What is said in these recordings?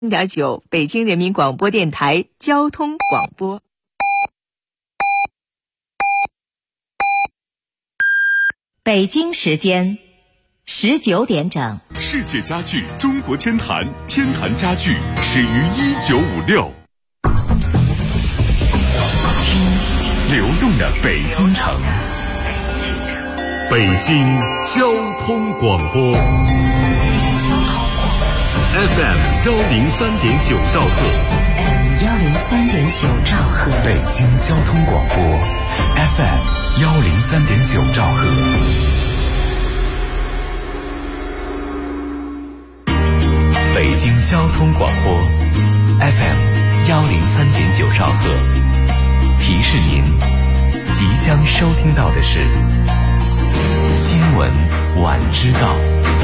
0.9北京人民广播电台交通广播。 北京时间19点整。 世界家具中国天坛，天坛家具始于1956。听流动的北京城，北京交通广播 FM 103.9兆赫 103.9兆赫， 北京交通广播 FM 103.9兆赫。北京交通广播 FM 103.9兆赫，提示您即将收听到的是新闻晚知道。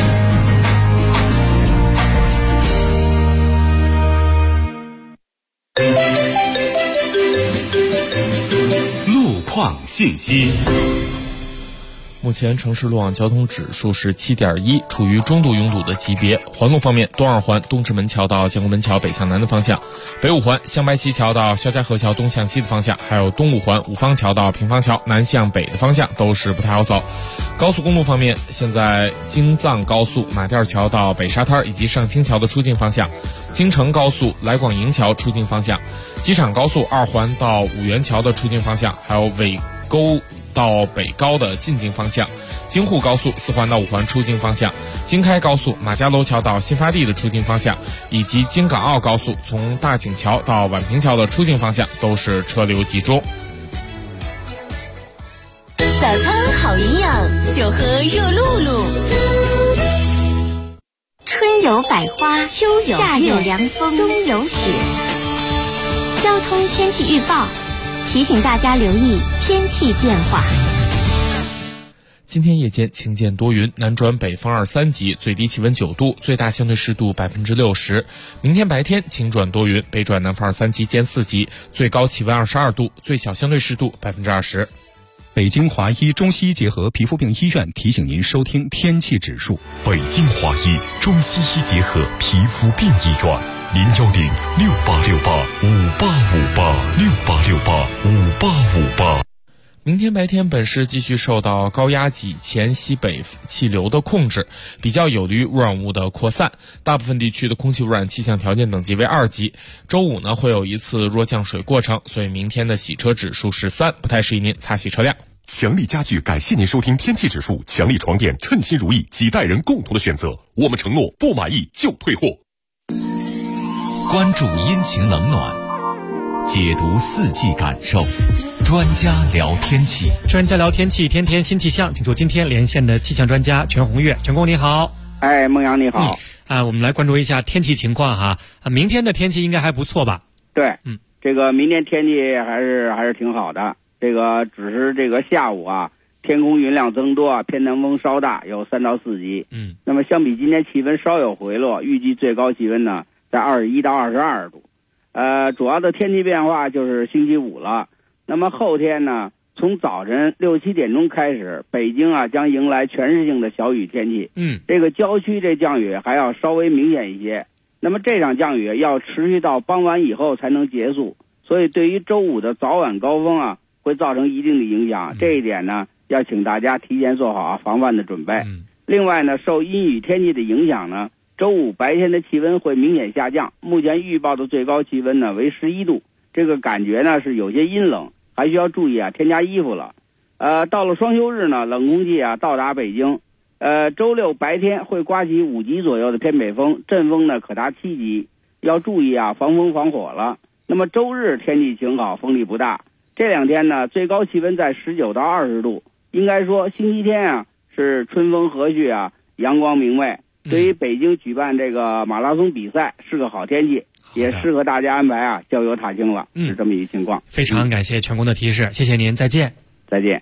路况信息。 目前城市路网交通指数是 7.1， 处于中度拥堵的级别。环路方面，东二环东直门桥到建国门桥北向南的方向，北五环香白旗桥到肖家河桥东向西的方向，还有东五环五方桥到平方桥南向北的方向都是不太好走。高速公路方面，现在京藏高速马甸桥到北沙滩以及上清桥的出境方向，京承高速来广营桥出境方向，机场高速二环到五原桥的出境方向，还有尾沟到北高的进境方向，京沪高速四环到五环出境方向，京开高速马家楼桥到新发地的出境方向，以及京港澳高速从大井桥到宛平桥的出境方向都是车流集中。 早餐好营养，就喝热露露。春有百花，秋有夏有凉风，冬有雪。交通天气预报提醒大家留意天气变化。 今天夜间晴间多云，南转北风2、3级，最低气温9度，最大相对湿度60%。明天白天晴转多云，北转南风2、3级兼4级，最高气温22度，最小相对湿度20%。 北京华医中西医结合皮肤病医院提醒您收听天气指数。 北京华医中西医结合皮肤病医院，0106868585858，685858。 明天白天本市继续受到高压脊前西北气流的控制，比较有利于污染物的扩散，大部分地区的空气污染气象条件等级为2级。周五呢会有一次弱降水过程，所以明天的洗车指数是3，不太适宜您擦洗车辆。 强力家具感谢您收听天气指数，强力床垫称心如意，几代人共同的选择，我们承诺不满意就退货。 关注阴晴冷暖，解读四季感受，专家聊天气。 专家聊天气，天天新气象，请出今天连线的气象专家全红月。全工你好。 哎，孟阳你好。 我们来关注一下天气情况哈。明天的天气应该还不错吧？ 对，这个明天天气还是挺好的。这个只是这个下午啊，天空云量增多，偏南风稍大，有3到4级。那么相比今天气温稍有回落，预计最高气温呢在21到22度。主要的天气变化就是星期五了。那么后天呢，从早晨6、7点钟开始，北京啊将迎来全市性的小雨天气。这个郊区这降雨还要稍微明显一些。那么这场降雨要持续到傍晚以后才能结束，所以对于周五的早晚高峰啊，会造成一定的影响。这一点呢，要请大家提前做好防范的准备。另外呢，受阴雨天气的影响呢，周五白天的气温会明显下降，目前预报的最高气温呢为11度，这个感觉呢是有些阴冷，还需要注意啊添加衣服了。到了双休日呢，冷空气啊到达北京。周六白天会刮起5级左右的偏北风，阵风呢可达7级，要注意啊防风防火了。那么周日天气晴好，风力不大。这2天呢，最高气温在19到20度，应该说星期天啊是春风和煦啊，阳光明媚。对于北京举办这个马拉松比赛是个好天气，也适合大家安排啊郊游踏青了。是这么一个情况。 非常感谢全工的提示，谢谢您，再见。 再见。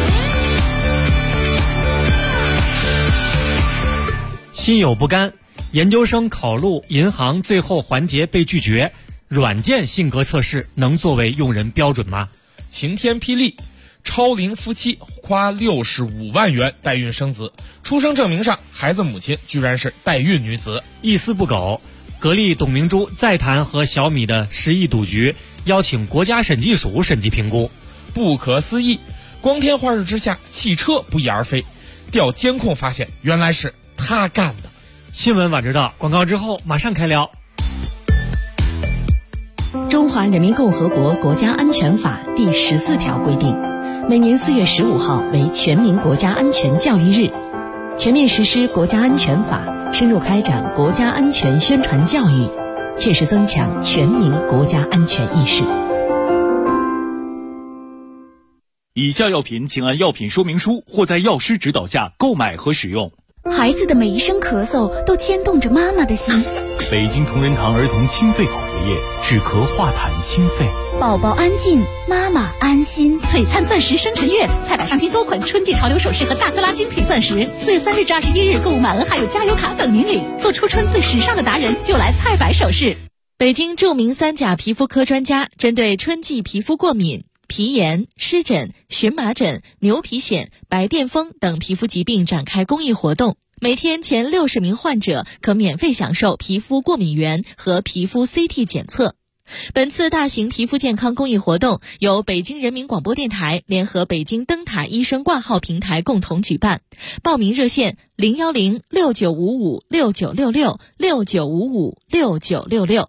心有不甘， 研究生考录银行最后环节被拒绝，软件性格测试能作为用人标准吗？ 晴天霹雳，超龄夫妻花65万元代孕生子，出生证明上孩子母亲居然是代孕女子。 一丝不苟，格力董明珠再谈和小米的10亿赌局，邀请国家审计署审计评估。 不可思议，光天化日之下汽车不翼而飞，调监控发现原来是他干的。 新闻晚知道，广告之后马上开聊。 中华人民共和国国家安全法第14条规定，每年4月15号为全民国家安全教育日，全面实施国家安全法，深入开展国家安全宣传教育，切实增强全民国家安全意识。 以下药品请按药品说明书或在药师指导下购买和使用。 孩子的每一声咳嗽都牵动着妈妈的心。 北京同仁堂儿童清肺口服液，止咳化痰清肺。 宝宝安静，妈妈安心。 璀璨钻石生辰月，菜百上新多款春季潮流首饰和大克拉精品钻石，4月3日至21日购物满额还有加油卡等您领。做初春最时尚的达人，就来菜百首饰。 北京著名3甲皮肤科专家针对春季皮肤过敏、皮炎、湿疹、荨麻疹、牛皮癣、白癜风等皮肤疾病展开公益活动，每天前60名患者可免费享受皮肤过敏原和皮肤 CT 检测。本次大型皮肤健康公益活动由北京人民广播电台联合北京灯塔医生挂号平台共同举办，报名热线0106955696669556966。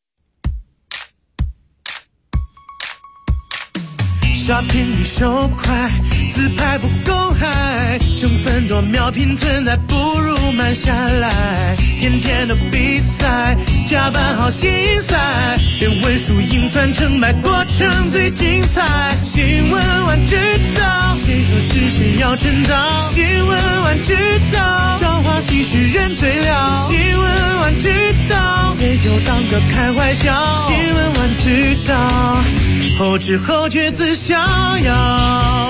刷屏率手快，自拍不公开，成分多秒拼存在，不如慢下来。天天的比赛，加班好心塞，连文书赢传成败，过程最精彩。新闻晚知道，谁说是谁要称道？新闻晚知道，朝花夕拾人最了。新闻晚知道，陪酒当歌开怀笑。新闻晚知道，后知后觉自逍遥。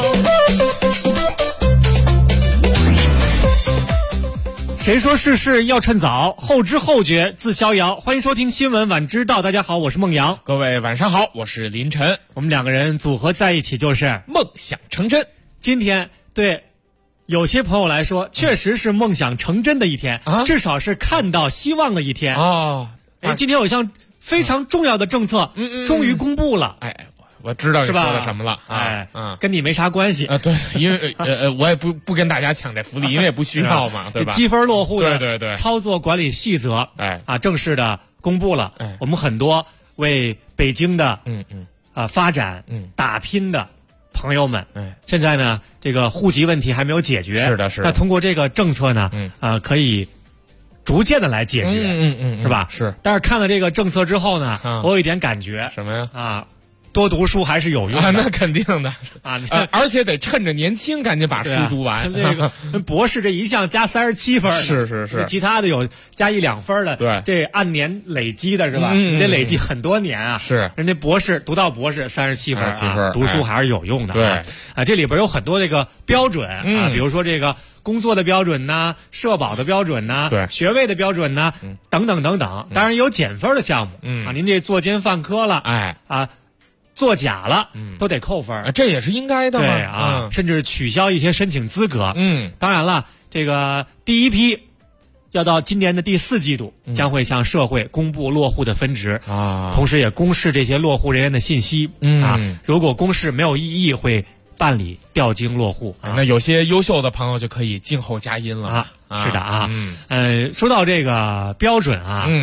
谁说事事要趁早，后知后觉自逍遥。欢迎收听新闻晚知道，大家好，我是孟阳。 各位晚上好，我是林晨。 我们两个人组合在一起就是梦想成真。 今天对有些朋友来说确实是梦想成真的一天，至少是看到希望的一天啊。 今天有项非常重要的政策终于公布了。 我知道你说的什么了， 跟你没啥关系啊。对，因为我也不跟大家抢这福利，因为也不需要嘛，对吧？ 积分落户的对操作管理细则，正式的公布了。我们很多为北京的发展打拼的朋友们，现在呢这个户籍问题还没有解决， 是的。 那通过这个政策呢，可以逐渐的来解决，是吧？ 是。 但是看了这个政策之后呢，我有一点感觉， 什么呀？ 多读书还是有用的， 那肯定的而且得趁着年轻赶紧把书读完。 这个博士这一项加37分， 是， 其他的有加1、2分的， 对， 这按年累积的是吧？你得累积很多年啊。 是， 人家博士读到博士37分，读书还是有用的。 对， 这里边有很多这个标准啊，比如说这个工作的标准呐，社保的标准呐， 对， 学位的标准呐，等等等等。当然有减分的项目，您这作奸犯科了，作假了，都得扣分， 这也是应该的嘛。 对甚至取消一些申请资格。当然了，这个第一批要到今年的第4季度，将会向社会公布落户的分值同时也公示这些落户人员的信息如果公示没有异议，会办理调经落户。 那有些优秀的朋友就可以静候佳音了是的说到这个标准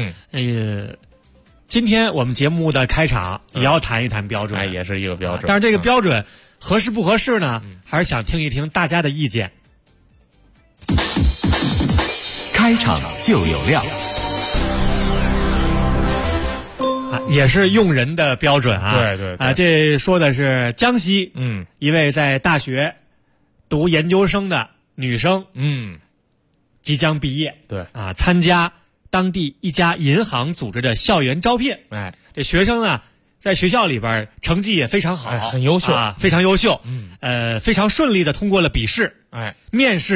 今天我们节目的开场也要谈一谈标准， 也是一个标准。 但是这个标准合适不合适呢？还是想听一听大家的意见。 开场就有料， 也是用人的标准对这说的是江西一位在大学读研究生的女生即将毕业， 对参加当地一家银行组织的校园招聘。这学生呢在学校里边成绩也非常好， 很优秀非常优秀。非常顺利的通过了笔试。面试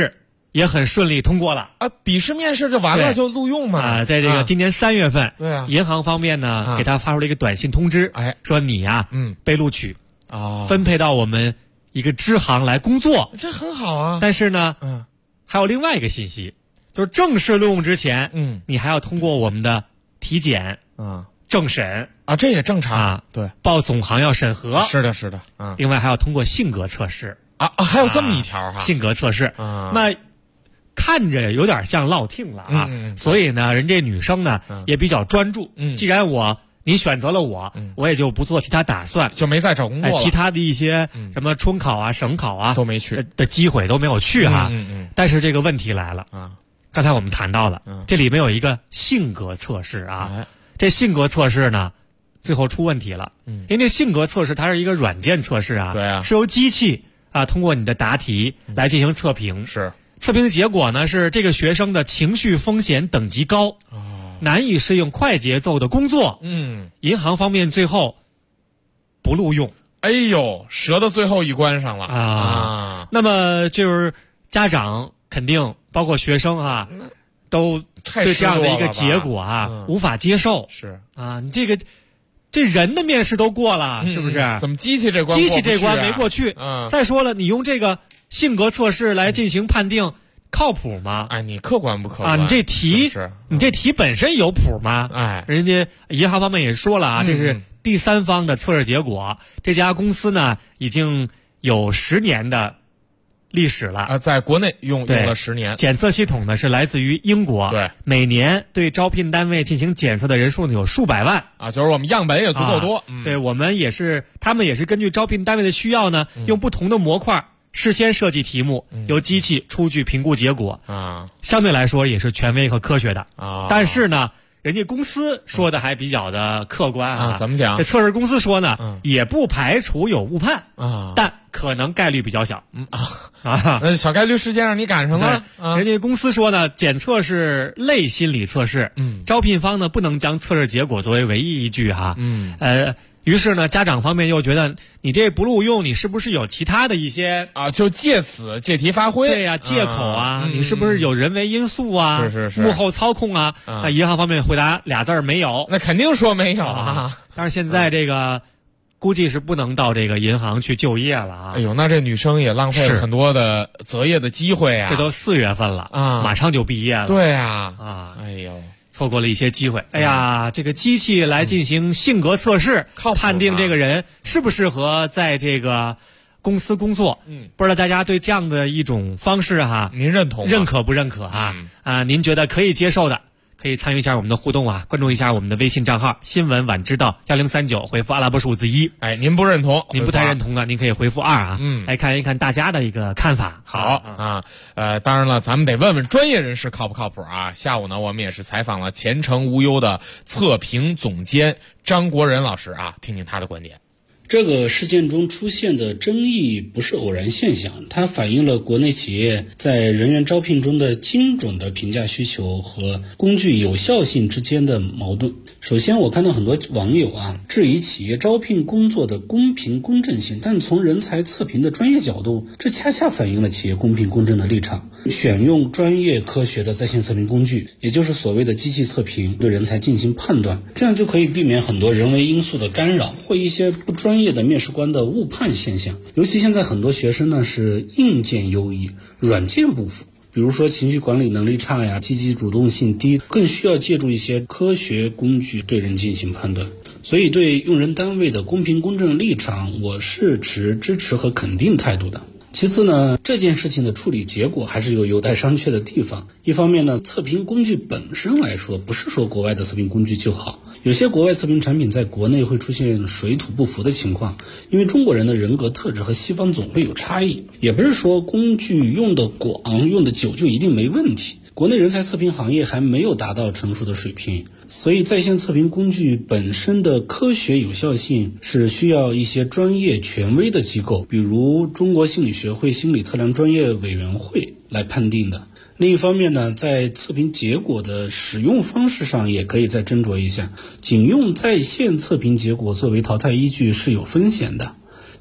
也很顺利通过了啊，笔试面试就完了，就录用嘛。 啊，在这个今年3月份， 对啊， 银行方面呢给他发出了一个短信通知，说你呀，被录取，分配到我们一个支行来工作， 这很好啊。 但是呢，还有另外一个信息，就是正式录用之前，你还要通过我们的体检政审啊，这也正常啊， 对， 报总行要审核， 是的，是的啊。 另外还要通过性格测试啊，还有这么一条哈， 性格测试啊， 那看着有点像落听了啊，所以呢，人这女生呢也比较专注。既然你选择了我也就不做其他打算， 就没再找工作了。 其他的一些什么春考啊、省考啊都没去的机会都没有去哈。但是这个问题来了啊，刚才我们谈到了，这里面有一个性格测试啊，这性格测试呢，最后出问题了。因为性格测试它是一个软件测试啊， 对啊， 是由机器啊通过你的答题来进行测评。 是。 测评结果呢是这个学生的情绪风险等级高，难以适应快节奏的工作。银行方面最后不录用。 哎呦，折到最后一关上了啊！那么就是家长肯定包括学生啊，都对这样的一个结果啊无法接受。 是啊，你这人的面试都过了，是不是？ 怎么机器这关没过去？再说了，你用这个性格测试来进行判定，靠谱吗？ 哎，你客观不客观啊？你这题本身有谱吗？ 哎， 人家银行方面也说了啊，这是第三方的测试结果。这家公司呢，已经有10年的历史了啊，在国内用了10年。 检测系统呢是来自于英国， 对， 每年对招聘单位进行检测的人数呢有数百万啊，就是我们样本也足够多。 对，他们也是根据招聘单位的需要呢，用不同的模块事先设计题目，由机器出具评估结果啊， 相对来说也是权威和科学的啊。 但是呢，人家公司说的还比较的客观啊。 怎么讲？ 这测试公司说呢，也不排除有误判啊， 但可能概率比较小。 小概率事件让你赶上了。 人家公司说呢，检测是类心理测试，招聘方呢不能将测试结果作为唯一依据哈。于是呢，家长方面又觉得你这不录用，你是不是有其他的一些啊？就借题发挥。 对呀，借口啊，你是不是有人为因素啊？ 是幕后操控啊？那银行方面回答俩字儿没有。 那肯定说没有啊。 但是现在这个估计是不能到这个银行去就业了啊。 哎呦，那这女生也浪费了很多的择业的机会啊。 这都4月份了啊， 马上就毕业了。 对啊， 哎呦。错过了一些机会。哎呀，这个机器来进行性格测试，判定这个人适不适合在这个公司工作。不知道大家对这样的一种方式哈， 您认同吗？ 认可不认可啊？您觉得可以接受的，可以参与一下我们的互动啊，关注一下我们的微信账号新闻晚知道1039，回复阿拉伯数字1。 哎，您不认同， 您不太认同的，您可以回复2啊。来看一看大家的一个看法。 好啊，当然了，咱们得问问专业人士靠不靠谱啊。下午呢，我们也是采访了前程无忧的测评总监张国仁老师啊，听听他的观点。 这个事件中出现的争议不是偶然现象，它反映了国内企业在人员招聘中的精准的评价需求和工具有效性之间的矛盾。首先，我看到很多网友质疑企业招聘工作的公平公正性，但从人才测评的专业角度，这恰恰反映了企业公平公正的立场。选用专业科学的在线测评工具，也就是所谓的机器测评，对人才进行判断，这样就可以避免很多人为因素的干扰或一些不专业的面试官的误判现象。尤其现在很多学生呢是硬件优异，软件不符，比如说情绪管理能力差呀，积极主动性低，更需要借助一些科学工具对人进行判断。所以对用人单位的公平公正立场，我是持支持和肯定态度的。其次呢，这件事情的处理结果还是有待商榷的地方。一方面呢，测评工具本身来说，不是说国外的测评工具就好，有些国外测评产品在国内会出现水土不服的情况，因为中国人的人格特质和西方总会有差异。也不是说工具用的广用的久就一定没问题，国内人才测评行业还没有达到成熟的水平，所以在线测评工具本身的科学有效性是需要一些专业权威的机构，比如中国心理学会心理测量专业委员会来判定的。另一方面呢，在测评结果的使用方式上也可以再斟酌一下，仅用在线测评结果作为淘汰依据是有风险的。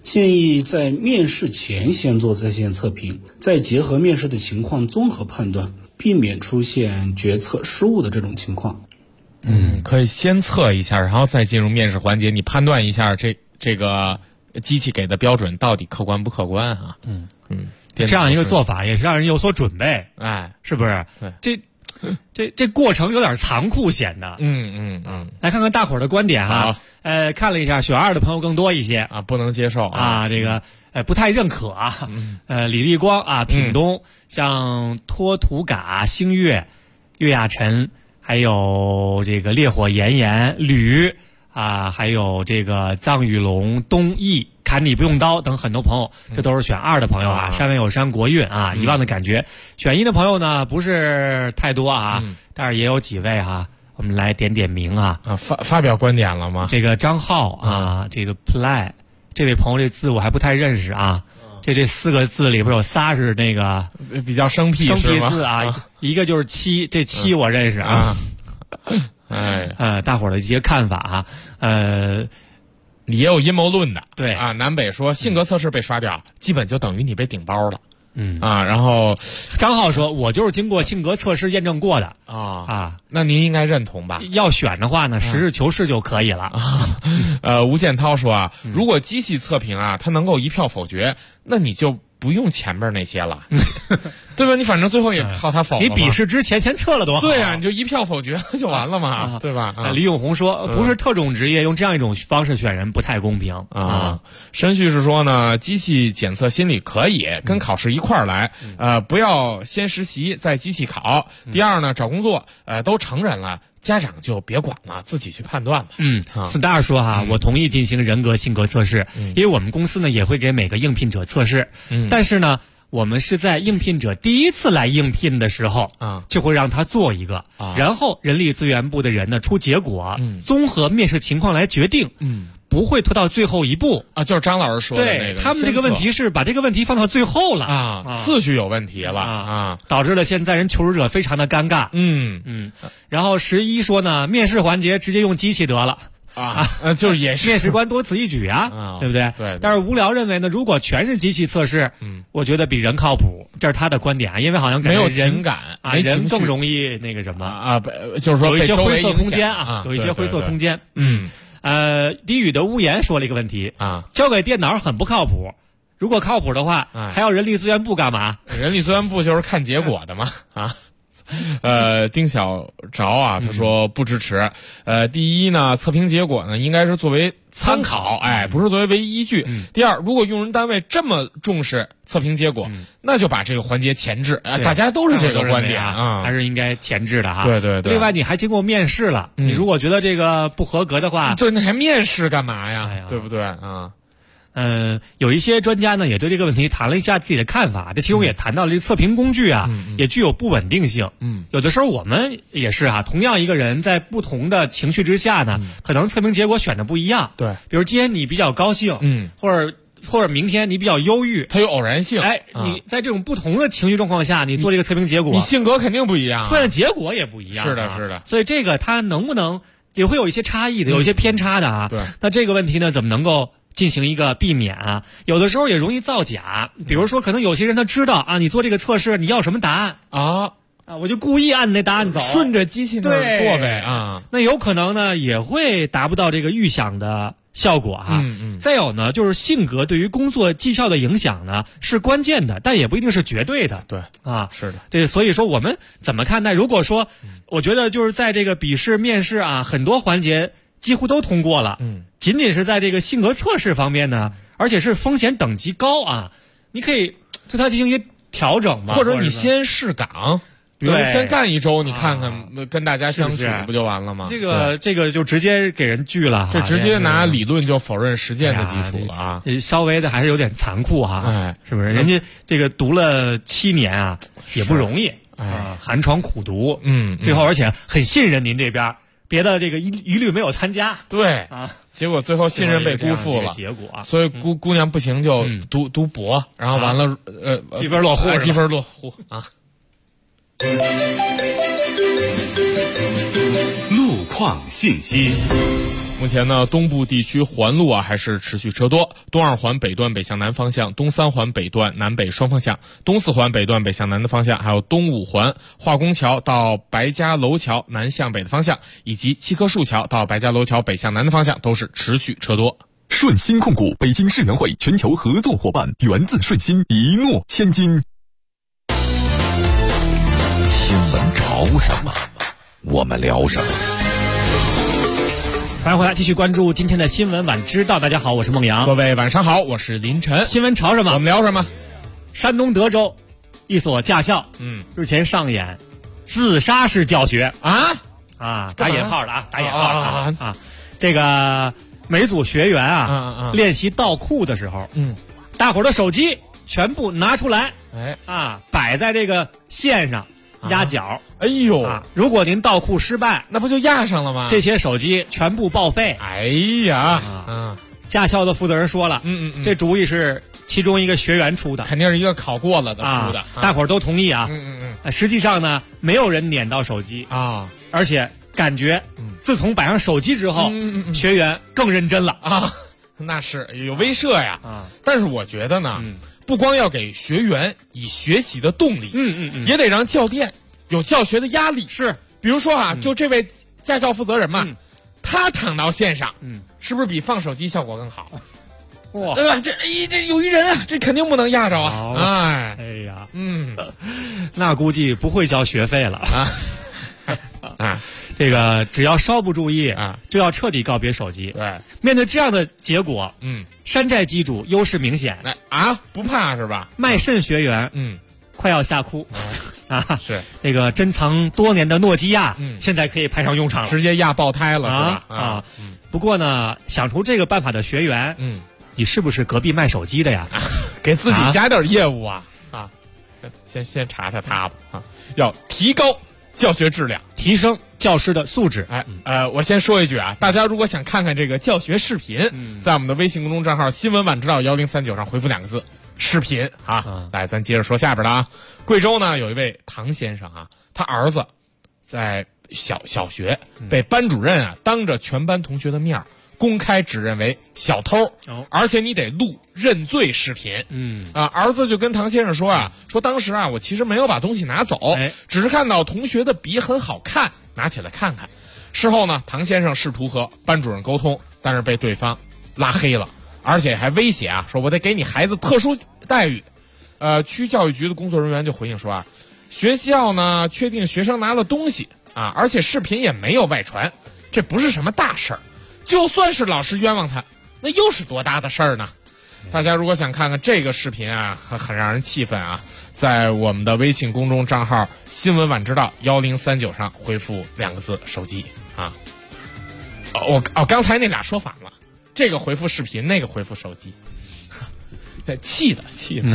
建议在面试前先做在线测评，再结合面试的情况综合判断，避免出现决策失误的这种情况。 可以先测一下，然后再进入面试环节，你判断一下这个机器给的标准到底客观不客观啊？ 这样一个做法也是让人有所准备，是不是？这过程有点残酷显得。来看看大伙儿的观点哈。看了一下，选2的朋友更多一些啊，不能接受啊，这个不太认可啊。李立光啊，品东，像托图嘎、星月、岳亚晨，还有这个烈火炎炎、吕啊，还有这个臧雨龙、东奕、砍你不用刀等很多朋友，这都是选2的朋友啊。山外有山国运啊，遗忘的感觉。选1的朋友呢不是太多啊，但是也有几位哈。我们来点名啊！ 发表观点了吗？ 这个张浩啊，这个 play 这位朋友这字我还不太认识啊。这4个字里边有仨是那个比较生僻字啊，一个就是七，这七我认识啊。大伙儿的一些看法啊， 也有阴谋论的。 对啊，南北说性格测试被刷掉，基本就等于你被顶包了。然后张浩说，我就是经过性格测试验证过的那您应该认同吧？ 要选的话呢，实事求是就可以了。 吴建涛说啊，如果机器测评啊，它能够一票否决，那你就不用前面那些了，对吧？你反正最后也靠他否了。 你笔试之前先测了多好。 对啊，你就一票否决就完了嘛，对吧？ 李永红说，不是特种职业用这样一种方式选人不太公平啊。 申旭是说呢，机器检测心理可以跟考试一块儿来，不要先实习再机器考。第二呢，找工作都成人了。家长就别管了，自己去判断吧。 Star 说哈，我同意进行人格性格测试，因为我们公司呢也会给每个应聘者测试。但是呢，我们是在应聘者第一次来应聘的时候就会让他做一个，然后人力资源部的人呢出结果，综合面试情况来决定。不会拖到最后一步啊，就是张老师说的那个。 对，他们这个问题是把这个问题放到最后了次序有问题了导致了现在人求职者非常的尴尬。然后11说呢，面试环节直接用机器得了。 就是也是面试官多此一举啊，对不对？ 对。 但是无聊认为呢，如果全是机器测试，我觉得比人靠谱，这是他的观点啊，因为好像没有情感人更容易那个什么就是说有一些灰色空间有一些灰色空间。低语的屋檐说了一个问题交给电脑很不靠谱。如果靠谱的话，还要人力资源部干嘛？ 人力资源部就是看结果的嘛丁小着啊，他说不支持。第一呢，测评结果呢应该是作为参考，不是作为唯一依据。第二，如果用人单位这么重视测评结果，那就把这个环节前置。大家都是这个观点还是应该前置的哈。 对对对。 另外，你还经过面试了，你如果觉得这个不合格的话， 就你还面试干嘛呀？对不对啊？ 有一些专家呢也对这个问题谈了一下自己的看法，这其中也谈到了这测评工具也具有不稳定性。有的时候我们也是同样一个人在不同的情绪之下呢，可能测评结果选的不一样。 对， 比如今天你比较高兴，或者明天你比较忧郁， 它有偶然性。 你在这种不同的情绪状况下，你做这个测评结果， 你性格肯定不一样， 出现的结果也不一样。 是的，是的。 所以这个它能不能也会有一些差异的，有一些偏差的对， 那这个问题呢，怎么能够进行一个避免有的时候也容易造假，比如说可能有些人他知道你做这个测试你要什么答案我就故意按那答案走， 顺着机器那儿做呗那有可能呢也会达不到这个预想的效果再有呢，就是性格对于工作绩效的影响呢是关键的，但也不一定是绝对的。 对是的。 对，所以说我们怎么看待？如果说我觉得就是在这个笔试、面试很多环节几乎都通过了，仅仅是在这个性格测试方面呢，而且是风险等级高你可以对它进行一些调整嘛， 或者你先试岗。比如先干1周，你看看跟大家相处不就完了吗？ 这个就直接给人拒了， 这直接拿理论就否认实践的基础了稍微的还是有点残酷是不是？人家这个读了7年也不容易寒窗苦读，最后而且很信任您这边，别的这个一律没有参加， 对结果最后信任被辜负了， 结果所以姑娘不行就读博，然后完了积分落户路况信息。 目前呢，东部地区环路啊还是持续车多，东二环北段北向南方向，东三环北段南北双方向，东四环北段北向南的方向，还有东五环化工桥到白家楼桥南向北的方向，以及七棵树桥到白家楼桥北向南的方向都是持续车多。 顺鑫控股北京世园会全球合作伙伴，源自顺鑫，一诺千金。 新闻潮什么，我们聊什么。 欢迎回来，继续关注今天的新闻晚知道。大家好，我是孟阳。 各位晚上好，我是林晨。 新闻潮什么？ 我们聊什么？ 山东德州一所驾校，日前上演自杀式教学打引号的打引号的这个每组学员练习倒库的时候，大伙儿的手机全部拿出来，摆在这个线上。压脚， 哎呦！ 如果您倒库失败， 那不就压上了吗？ 这些手机全部报废。 哎呀， 驾校的负责人说了，这主意是其中一个学员出的， 肯定是一个考过了的出的， 大伙儿都同意啊。实际上呢，没有人撵到手机啊， 而且感觉自从摆上手机之后，学员更认真了啊。那是有威慑呀，但是我觉得呢。不光要给学员以学习的动力，也得让教练有教学的压力。 是， 比如说就这位驾校负责人嘛，他躺到线上，是不是比放手机效果更好？哇，对吧？这有一人啊，这肯定不能压着啊！ 哎呀，那估计不会交学费了啊！这个只要稍不注意就要彻底告别手机。 对， 面对这样的结果，山寨机主优势明显不怕是吧？ 卖肾学员快要吓哭是这个珍藏多年的诺基亚现在可以派上用场了， 直接压爆胎了是吧？ 不过呢，想出这个办法的学员你是不是隔壁卖手机的呀？ 给自己加点业务先查查他吧要提高教学质量， 提升教师的素质。 我先说一句大家如果想看看这个教学视频，在我们的微信公众账号新闻晚知道1039上回复2个字视频来，咱接着说下边的贵州呢有一位唐先生他儿子在小学被班主任当着全班同学的面公开指认为小偷，而且你得录认罪视频。儿子就跟唐先生说说当时我其实没有把东西拿走，只是看到同学的笔很好看，拿起来看看。事后呢，唐先生试图和班主任沟通，但是被对方拉黑了，而且还威胁说我得给你孩子特殊待遇。区教育局的工作人员就回应说学校呢确定学生拿了东西而且视频也没有外传，这不是什么大事儿。就算是老师冤枉他，那又是多大的事儿呢？大家如果想看看这个视频很让人气愤在我们的微信公众账号新闻晚知道1039上回复2个字手机刚才那俩说反了，这个回复视频，那个回复手机，气的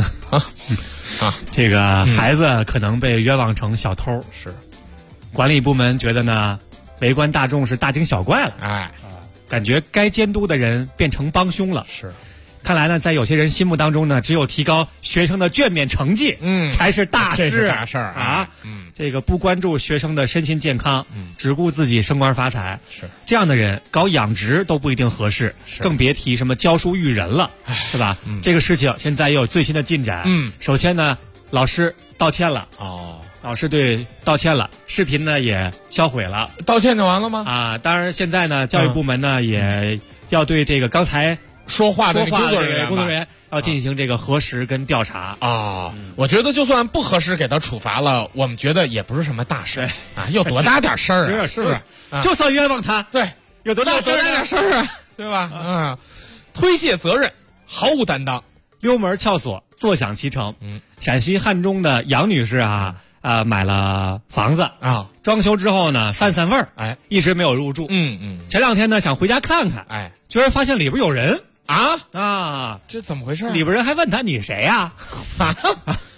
这个孩子可能被冤枉成小偷， 是管理部门觉得呢围观大众是大惊小怪了，感觉该监督的人变成帮凶了。 是， 看来呢，在有些人心目当中呢，只有提高学生的卷面成绩，才是大事。 这是大事儿这个不关注学生的身心健康，只顾自己升官发财， 是这样的人搞养殖都不一定合适，更别提什么教书育人了，是吧？这个事情现在也有最新的进展。首先呢，老师道歉了。老师道歉了，视频呢也销毁了， 道歉就完了吗？ 当然现在呢，教育部门呢也要对这个刚才说话的工作人员要进行这个核实跟调查我觉得就算不核实给他处罚了，我们觉得也不是什么大事有多大点事儿是不是？就算冤枉他， 对， 有多大点事儿对吧？推卸责任，毫无担当， 溜门撬锁，坐享其成。陕西汉中的杨女士买了房子装修之后呢，散味儿，一直没有入住。前2天呢想回家看看，居然发现里边有人这怎么回事？ 里边人还问他你谁呀？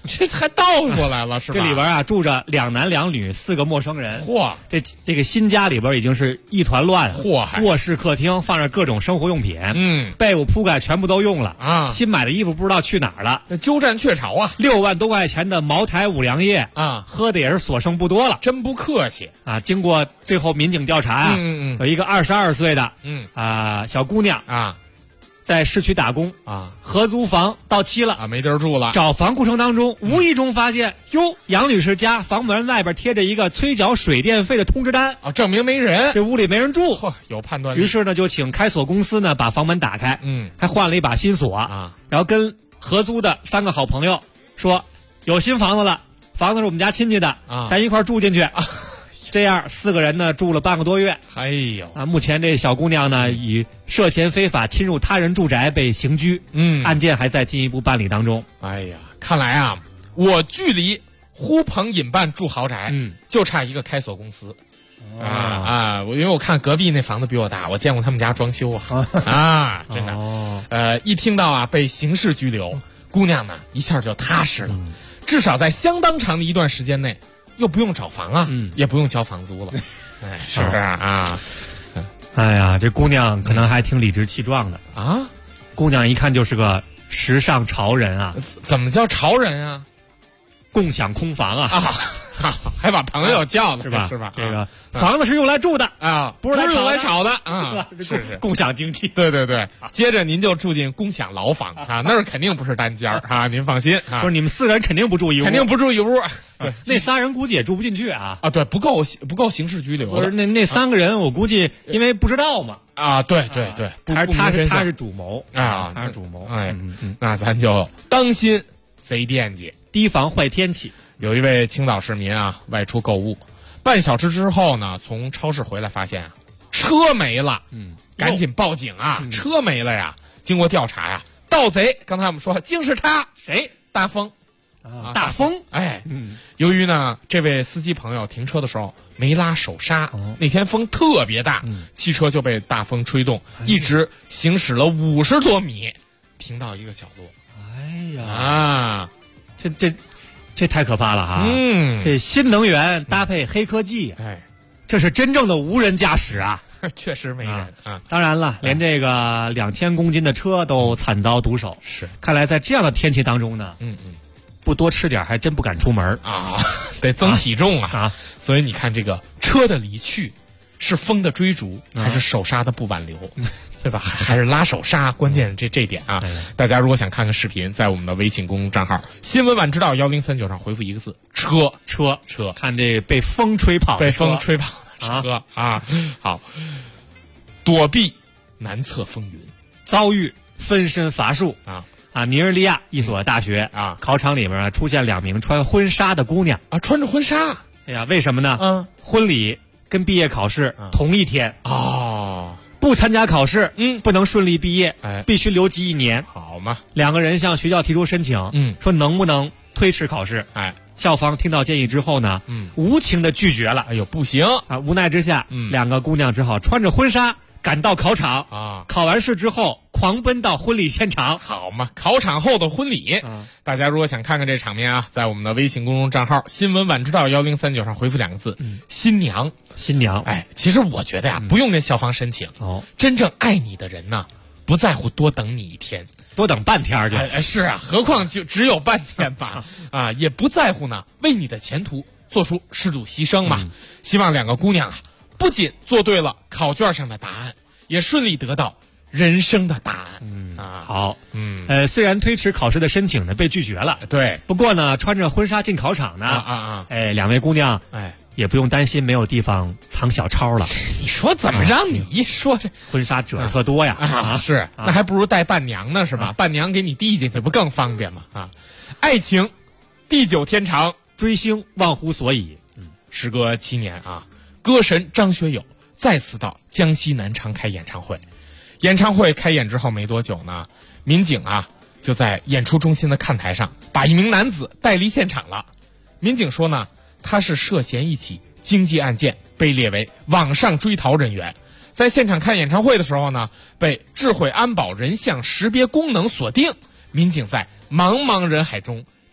这还倒过来了是吧？ 这里边啊住着2男2女4个陌生人。 嚯！ 这个新家里边已经是一团乱了。 嚯！ 卧室、客厅放着各种生活用品，被褥铺盖全部都用了啊！新买的衣服不知道去哪儿了， 鸠占鹊巢啊 ！6万多块钱的茅台5粮液啊，喝的也是所剩不多了。 真不客气啊！经过最后民警调查啊，有一个22岁的小姑娘啊。在市区打工啊，合租房到期了啊， 没地儿住了。 找房过程当中，无意中发现哟，杨女士家房门外边贴着一个催缴水电费的通知单啊，证明没人， 这屋里没人住， 有判断力。 于是呢，就请开锁公司呢把房门打开，还换了一把新锁啊，然后跟合租的3个好朋友说，有新房子了，房子是我们家亲戚的啊，咱一块住进去。这样4个人呢住了半个多月。 哎呦啊！目前这小姑娘呢以涉嫌非法侵入他人住宅被刑拘，案件还在进一步办理当中。 哎呀，看来啊，我距离呼朋引伴住豪宅，就差一个开锁公司。因为我看隔壁那房子比我大，我见过他们家装修真的。一听到啊被刑事拘留，姑娘呢一下就踏实了，至少在相当长的一段时间内。又不用找房啊，也不用交房租了，哎，是不是啊？ 哎呀，这姑娘可能还挺理直气壮的啊！姑娘一看就是个时尚潮人啊！ 怎么叫潮人啊？ 共享空房啊！ 还把朋友叫了是吧？ 是吧？ 这个房子是用来住的啊， 不是用来炒的啊！ 是共享经济。 对，接着您就住进共享牢房啊，那肯定不是单间啊，您放心啊。 不是你们4个人肯定不住一屋， 肯定不住一屋。 对，那3人估计也住不进去啊！ 啊，对，不够刑事拘留。 不是那3个人，我估计因为不知道嘛。 啊，对， 他是主谋啊， 他是主谋。 哎，那咱就当心贼惦记， 提防坏天气。 有一位青岛市民啊，外出购物，半小时之后呢，从超市回来发现啊，车没了，赶紧报警啊，车没了呀。经过调查呀，盗贼刚才我们说竟是他，谁？大风。 大风， 哎，由于呢，这位司机朋友停车的时候没拉手刹，那天风特别大，汽车就被大风吹动，一直行驶了50多米，停到一个角落。 哎呀， 啊， 这太可怕了哈！这新能源搭配黑科技， 哎， 这是真正的无人驾驶啊！ 确实没人啊！ 当然了，连这个2000公斤的车都惨遭毒手。 是， 看来在这样的天气当中呢，不多吃点还真不敢出门啊，得增体重啊！所以你看，这个车的离去，是风的追逐，还是手刹的不挽留？对吧？还是拉手刹，关键这点啊！大家如果想看看视频，在我们的微信公众账号“新闻晚知道1039”上回复一个字“车”， 看这被风吹跑的车车啊！好，躲避难测风云， 遭遇分身乏术尼日利亚一所大学考场里面出现2名穿婚纱的姑娘啊，穿着婚纱。 哎呀，为什么呢？婚礼跟毕业考试同一天不参加考试，不能顺利毕业，必须留级1年。 好嘛 ，2个人向学校提出申请，说能不能推迟考试？校方听到建议之后呢，无情的拒绝了。 哎呦，不行啊！无奈之下，2个姑娘只好穿着婚纱赶到考场啊。考完试之后，狂奔到婚礼现场。 好嘛，考场后的婚礼，大家如果想看看这场面啊，在我们的微信公众账号“新闻晚知道1039”上回复2个字“新娘”。 新娘， 哎，其实我觉得呀，不用跟校方申请。真正爱你的人呢，不在乎多等你1天， 多等半天就。 是啊，何况就只有半天吧。啊，也不在乎呢，为你的前途做出适度牺牲嘛。希望2个姑娘啊，不仅做对了考卷上的答案，也顺利得到人生的答案。 好，虽然推迟考试的申请呢被拒绝了， 对， 不过呢，穿着婚纱进考场呢，2位姑娘，也不用担心没有地方藏小抄了。 你说怎么让你一说这婚纱褶特多呀？ 是，那还不如带伴娘呢，是吧？伴娘给你递进去不更方便吗？爱情地久天长， 追星忘乎所以。 时隔7年啊，歌神张学友再次到江西南昌开演唱会。演唱会开演之后没多久呢，民警啊就在演出中心的看台上把1名男子带离现场了。民警说呢，他是涉嫌一起经济案件，被列为网上追逃人员。在现场看演唱会的时候呢，被智慧安保人像识别功能锁定。民警在茫茫人海中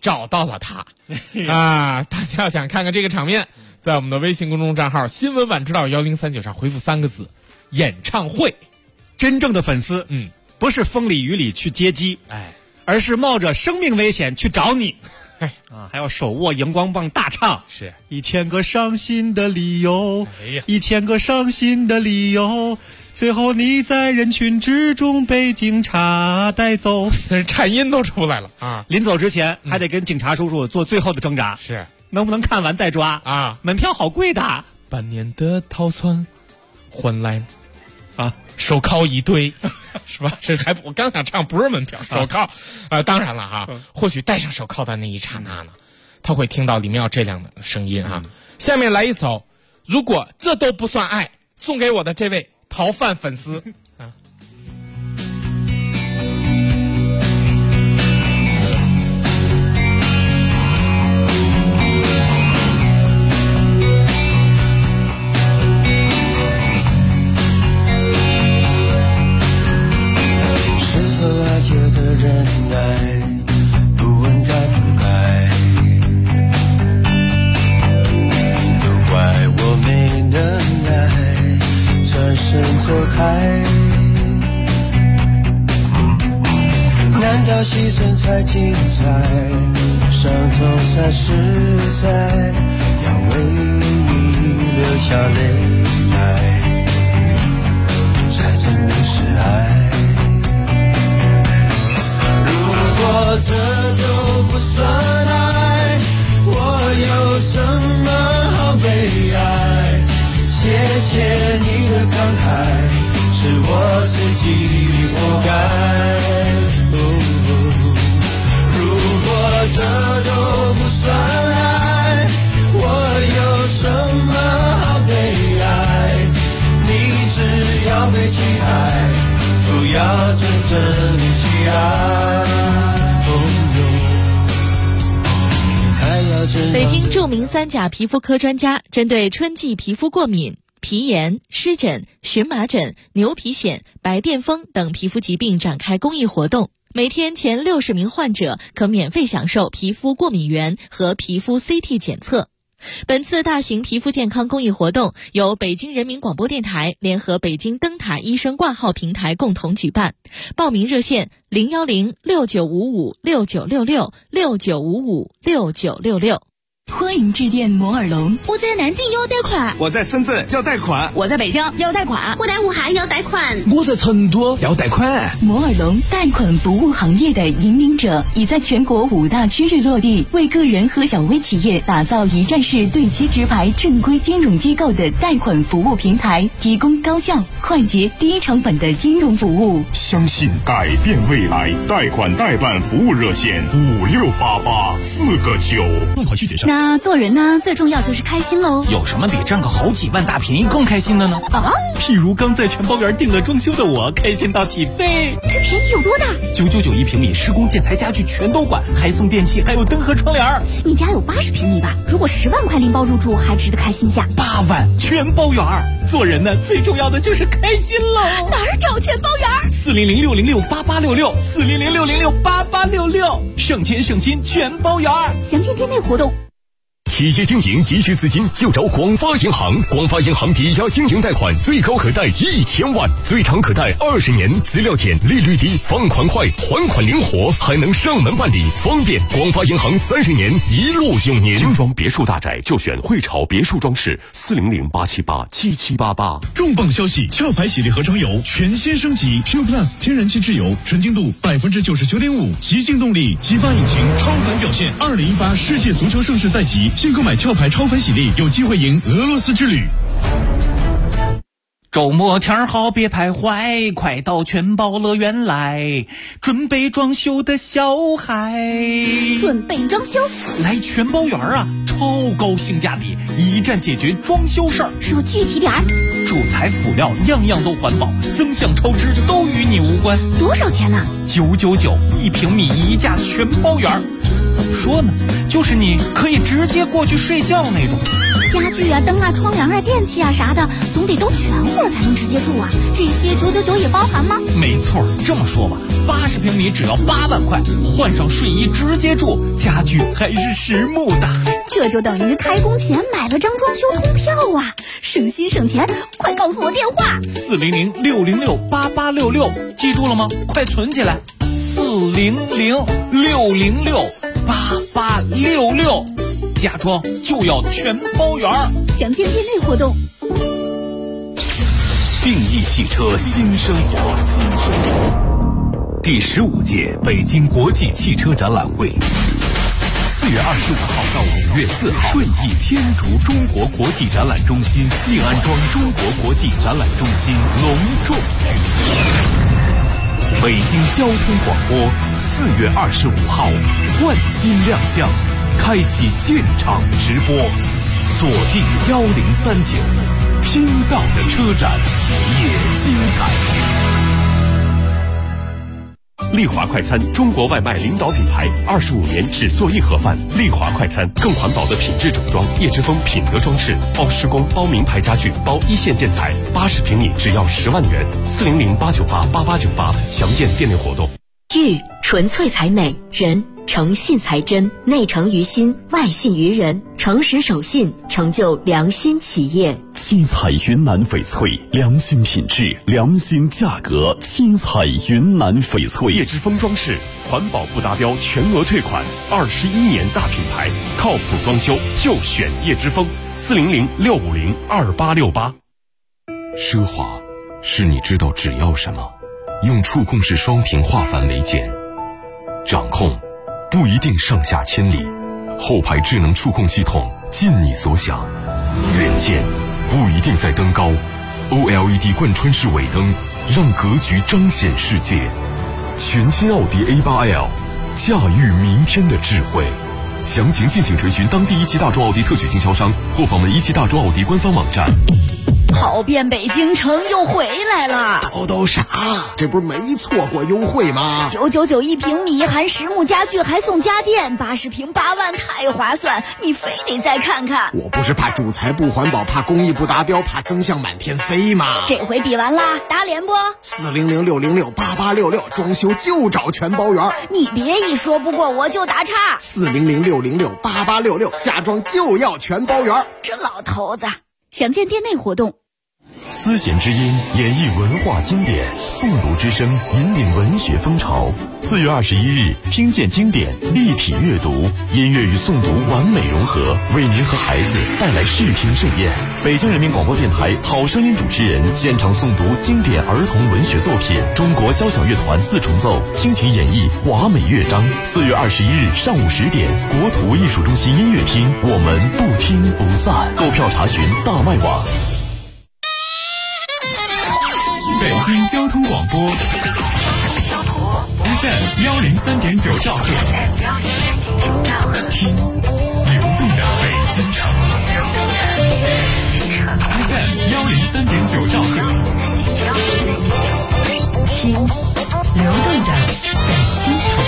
找到了他啊！大家要想看看这个场面，在我们的微信公众账号新闻晚知道1039上回复3个字演唱会。 真正的粉丝不是风里雨里去接机，而是冒着生命危险去找你，还要手握荧光棒大唱， 是 1000个伤心的理由，1000个伤心的理由，最后你在人群之中被警察带走， 这颤音都出来了啊！ 临走之前还得跟警察叔叔做最后的挣扎， 是能不能看完再抓啊？ 门票好贵的， 半年的套餐换来手铐一堆，是吧？这还我刚想唱，不是门票，手铐当然了哈，或许戴上手铐的那一刹那呢，他会听到里面有这样的声音啊。下面来一首，如果这都不算爱，送给我的这位逃犯粉丝啊。 这个人爱，不问该不该，都怪我没能耐转身走开。难道牺牲才精彩，伤痛才实在，要为你流下泪来，才证明是爱。如果这都不算爱，我有什么好悲哀？谢谢你的慷慨，是我自己活该。如果这都不算爱，我有什么好悲哀？你只要被期待，不要真正去爱。 北京著名3甲皮肤科专家针对春季皮肤过敏、皮炎、湿疹、荨麻疹、牛皮癣、白癜风等皮肤疾病展开公益活动，每天前60名患者可免费享受皮肤过敏原和皮肤 CT 检测。本次大型皮肤健康公益活动由北京人民广播电台联合北京灯塔医生挂号平台共同举办，报名热线010-6955-6966 欢迎致电摩尔龙。我在南京要贷款， 我在深圳要贷款， 我在北京要贷款， 我在武汉要贷款， 我在成都要贷款。 摩尔龙贷款服务行业的引领者，已在全国5大区域落地，为个人和小微企业打造一站式对接直排正规金融机构的贷款服务平台，提供高效、快捷、低成本的金融服务。 相信改变未来，贷款代办服务热线5688-4个9。 贷款需谨慎。 那做人呢，最重要就是开心喽。 有什么比赚个好几万大便宜更开心的呢？譬如刚在全包园订了装修的我，开心到起飞。 这便宜有多大 ？999一平米，施工建材家具全都管，还送电器，还有灯和窗帘。 你家有80平米吧？如果10万块拎包入住，还值得开心下。 8万全包园。做人呢，最重要的就是开心喽。 哪儿找全包园 ？400-606-8866，400-606-8866，省钱省心全包园。 详情店内活动。 企业经营急需资金，就找广发银行。广发银行抵押经营贷款最高可贷1000万，最长可贷20年，资料简，利率低，放款快，还款灵活，还能上门办理，方便。广发银行30年一路有您。 精装别墅大宅就选汇潮别墅装饰，400-878-7788。 重磅消息！壳牌洗涤合成油全新升级 Q Plus 天然气质油，纯净度99.5%，极净动力，激发引擎，超凡表现。2018世界足球盛世在即。新购买壳牌超凡洗涤，有机会赢俄罗斯之旅。 周末天好别徘徊，快到全包乐园来，准备装修的小孩。 准备装修？ 来全包园啊，超高性价比，一站解决装修事儿。 说具体点儿。 主材辅料样样都环保，增项超支都与你无关。 多少钱呢？ 999一平米一价全包园。 怎么说呢？就是你可以直接过去睡觉那种。 家具啊、灯啊、窗帘啊、电器啊啥的，总得都全乎了才能直接住啊。这些999也包含吗？ 没错，这么说吧，80平米只要8万块，换上睡衣直接住，家具还是实木的。 这就等于开工前买了张装修通票啊，省心省钱！快告诉我电话 ：400-606-8866，记住了吗？快存起来，400-606-8866，家装就要全包圆。 详见店内活动。 定义汽车新生活，第15届北京国际汽车展览会，4月25号到5月4号，顺义天竺中国国际展览中心西安庄中国国际展览中心隆重举行。北京交通广播4月25号换新亮相，开启现场直播，锁定1039，听到的车展也精彩。丽华快餐，中国外卖领导品牌，25年只做一盒饭。丽华快餐更环保的品质整装，叶之峰品德装饰，包施工，包名牌家具，包一线建材，80平米只要10万元。400-898-8898，详见店内活动。 玉纯粹才美，人诚信才真，内诚于心，外信于人，诚实守信，成就良心企业。 七彩云南翡翠，良心品质，良心价格。七彩云南翡翠， 叶之峰装饰，环保不达标全额退款，21年大品牌，靠谱装修就选叶之峰。400-650-2868。 奢华是你知道只要什么，用触控式双屏画范为简。掌控不一定上下千里，后排智能触控系统尽你所想。远见不一定在灯高， OLED 贯穿式尾灯让格局彰显世界。全新奥迪 A8L， 驾驭明天的智慧。详情敬请垂询当地一汽大众奥迪特许经销商或访问一汽大众奥迪官方网站。 跑遍北京城又回来了， 都啥？这不是没错过优惠吗 ？999一平米，含实木家具还送家电，80平8万，太划算！你非得再看看。 我不是怕主材不环保，怕工艺不达标，怕增项满天飞吗？ 这回比完啦，打脸不 ？400-606-8866，装修就找全包圆。 你别一说不过我就打岔。 400-606-8866，家装就要全包圆。 这老头子，详见店内活动。 丝弦之音演绎文化经典，诵读之声引领文学风潮。4月21日，听见经典，立体阅读，音乐与诵读完美融合，为您和孩子带来视听盛宴。北京人民广播电台好声音主持人现场诵读经典儿童文学作品，中国交响乐团4重奏倾情演绎华美乐章。4月21日上午10点，国土艺术中心音乐厅，我们不听不散。购票查询大麦网。 北京交通广播 FM 103.9兆赫，听流动的北京城。FM 103.9兆赫， 听流动的北京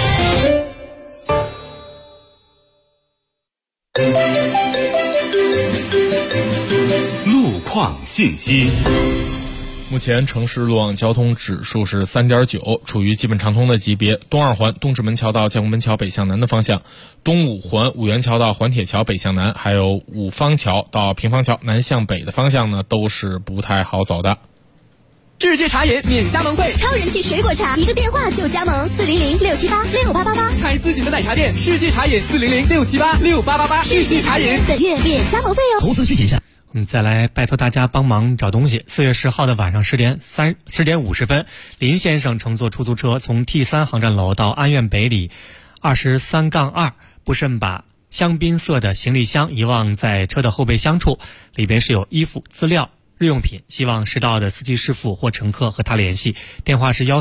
城。路况信息。 目前城市路网交通指数是3.9，处于基本畅通的级别。东二环东直门桥到建国门桥北向南的方向，东五环五元桥到环铁桥北向南，还有五方桥到平房桥南向北的方向呢，都是不太好走的。 世界茶饮免加盟会， 超人气水果茶，一个电话就加盟，400-678-6888， 开自己的奶茶店。世界茶饮400-678-6888，世界茶饮本月免加盟费哦。 投资需谨慎。 我们再来拜托大家帮忙找东西。4月10号的晚上10点50分，林先生乘坐出租车从 T3 航站楼到安苑北里23-2，不慎把香槟色的行李箱遗忘在车的后备箱处，里边是有衣服、资料、日用品，希望识到的司机师傅或乘客和他联系。电话是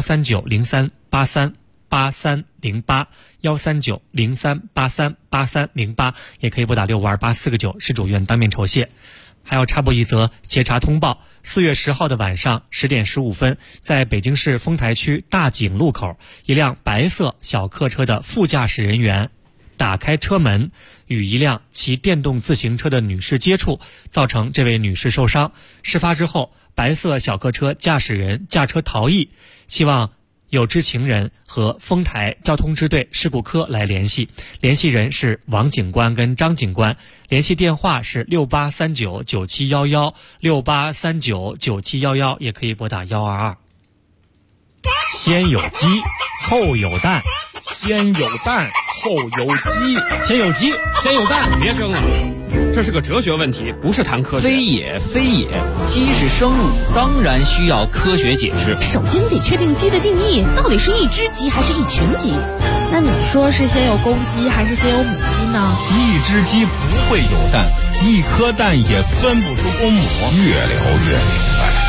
139-0383-8308，139-0383-8308，也可以拨打652-8499，事主愿当面酬谢。还要插播一则截查通报：4月10号的晚上10点15分，在北京市丰台区大井路口，一辆白色小客车的副驾驶人员打开车门，与一辆骑电动自行车的女士接触，造成这位女士受伤。事发之后，白色小客车驾驶人驾车逃逸，希望有知情人和丰台交通支队事故科来联系，联系人是王警官跟张警官，联系电话是68399711 68399711，也可以拨打122。先有鸡后有蛋， 先有蛋后有鸡， 先有鸡先有蛋。 别争了，这是个哲学问题，不是谈科学。 非也，鸡是生物，当然需要科学解释。 首先得确定鸡的定义，到底是一只鸡还是一群鸡？ 那你说是先有公鸡还是先有母鸡呢？ 一只鸡不会有蛋，一颗蛋也分不出公母。 越聊越明白。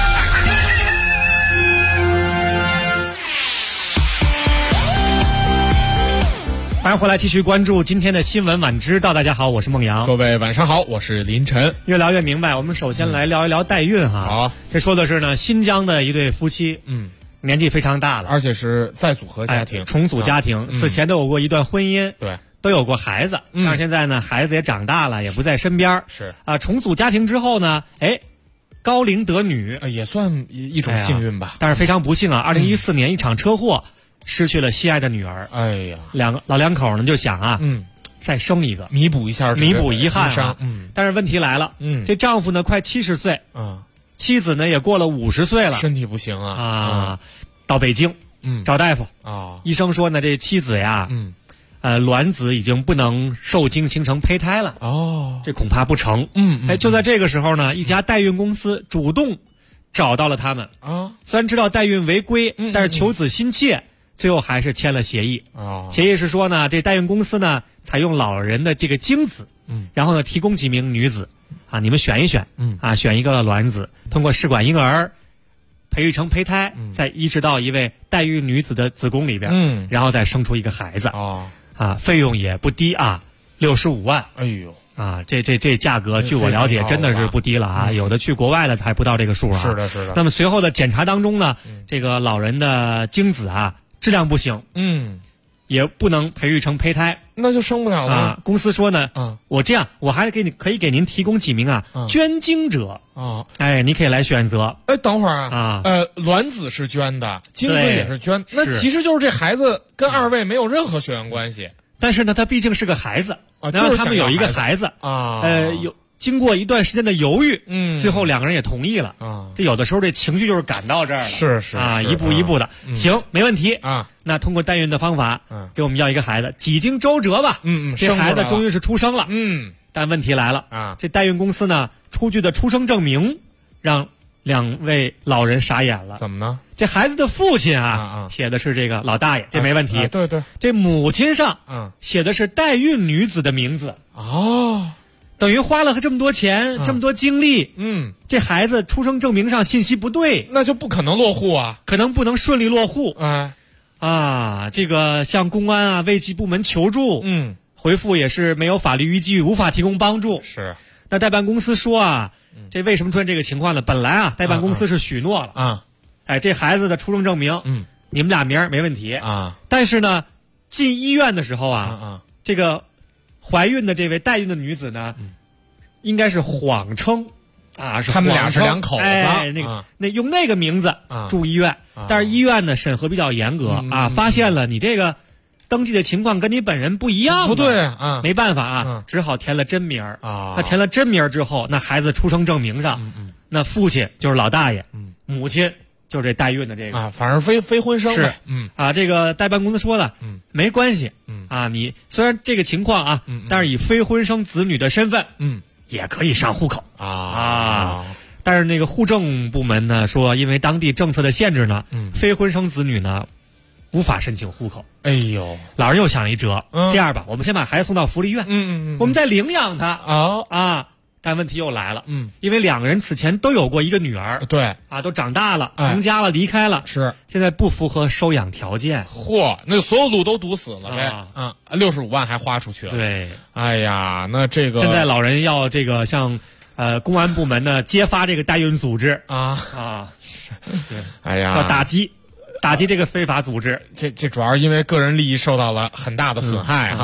欢迎回来，继续关注今天的新闻晚知道。大家好，我是孟阳。 各位晚上好，我是林晨。 越聊越明白，我们首先来聊一聊代孕哈。 好， 这说的是呢，新疆的一对夫妻，年纪非常大了， 而且是再组合家庭， 重组家庭，此前都有过一段婚姻， 对， 都有过孩子，但是现在呢，孩子也长大了，也不在身边， 是啊，重组家庭之后呢，高龄得女， 也算一种幸运吧， 但是非常不幸啊，2014年一场车祸。失去了心爱的女儿， 哎呀， 老两口呢就想啊，再生一个， 弥补一下， 弥补遗憾啊。但是问题来了，这丈夫呢快70岁，妻子呢也过了50岁了， 身体不行啊， 到北京，找大夫啊， 医生说呢，这妻子呀，卵子已经不能受精形成胚胎了，这恐怕不成。就在这个时候呢，一家代孕公司主动找到了他们啊，虽然知道代孕违规，但是求子心切。最后还是签了协议协议是说呢，这代孕公司呢采用老人的这个精子，然后呢提供几名女子啊，你们选一选，选一个卵子，通过试管婴儿培育成胚胎，再移植到一位代孕女子的子宫里边，然后再生出一个孩子费用也不低啊，65万。 哎呦啊，这价格据我了解真的是不低了啊，有的去国外了还不到这个数啊。 是的，是的。 那么随后的检查当中呢，这个老人的精子啊质量不行，也不能培育成胚胎， 那就生不了了啊。公司说呢，我这样，我还可以给您提供几名捐精者啊， 你可以来选择。 等会儿啊，卵子是捐的，精子也是捐，那其实就是这孩子跟二位没有任何血缘关系， 但是呢，他毕竟是个孩子啊， 然后他们有一个孩子啊， 经过一段时间的犹豫，最后两个人也同意了啊。这有的时候这情绪就是赶到这儿了， 是啊，一步一步的，行，没问题啊。那通过代孕的方法，给我们要一个孩子，几经周折吧，这孩子终于是出生了，但问题来了啊，这代孕公司呢出具的出生证明让两位老人傻眼了。 怎么呢？ 这孩子的父亲写的是这个老大爷，这没问题。 对对， 这母亲上写的是代孕女子的名字。等于花了这么多钱，这么多精力，这孩子出生证明上信息不对， 那就不可能落户啊， 可能不能顺利落户。这个向公安啊、卫计部门求助，回复也是没有法律依据，无法提供帮助。 是， 那代办公司说啊，这为什么出现这个情况呢？本来啊，代办公司是许诺了啊，这孩子的出生证明，你们俩名儿没问题啊，但是呢，进医院的时候啊，这个怀孕的这位代孕的女子呢，应该是谎称啊，是他们俩是两口子， 那用那个名字住医院，但是医院呢审核比较严格啊，发现了你这个登记的情况跟你本人不一样， 不对啊， 没办法啊，只好填了真名啊。那填了真名之后，那孩子出生证明上，那父亲就是老大爷，母亲就是这代孕的这个啊，反正非婚生是这个代办公司说了，没关系你虽然这个情况啊，但是以非婚生子女的身份，也可以上户口但是那个户政部门呢说，因为当地政策的限制呢，非婚生子女呢无法申请户口。 哎呦， 老人又想一辙，这样吧，我们先把孩子送到福利院，我们再领养他但问题又来了，因为两个人此前都有过一个女儿， 对都长大了，成家了，离开了， 是现在不符合收养条件。 那所有路都堵死了呗，65万还花出去了。 对， 哎呀，那这个现在老人要这个向公安部门呢揭发这个代孕组织对， 哎呀， 要打击这个非法组织。 这主要是因为个人利益受到了很大的损害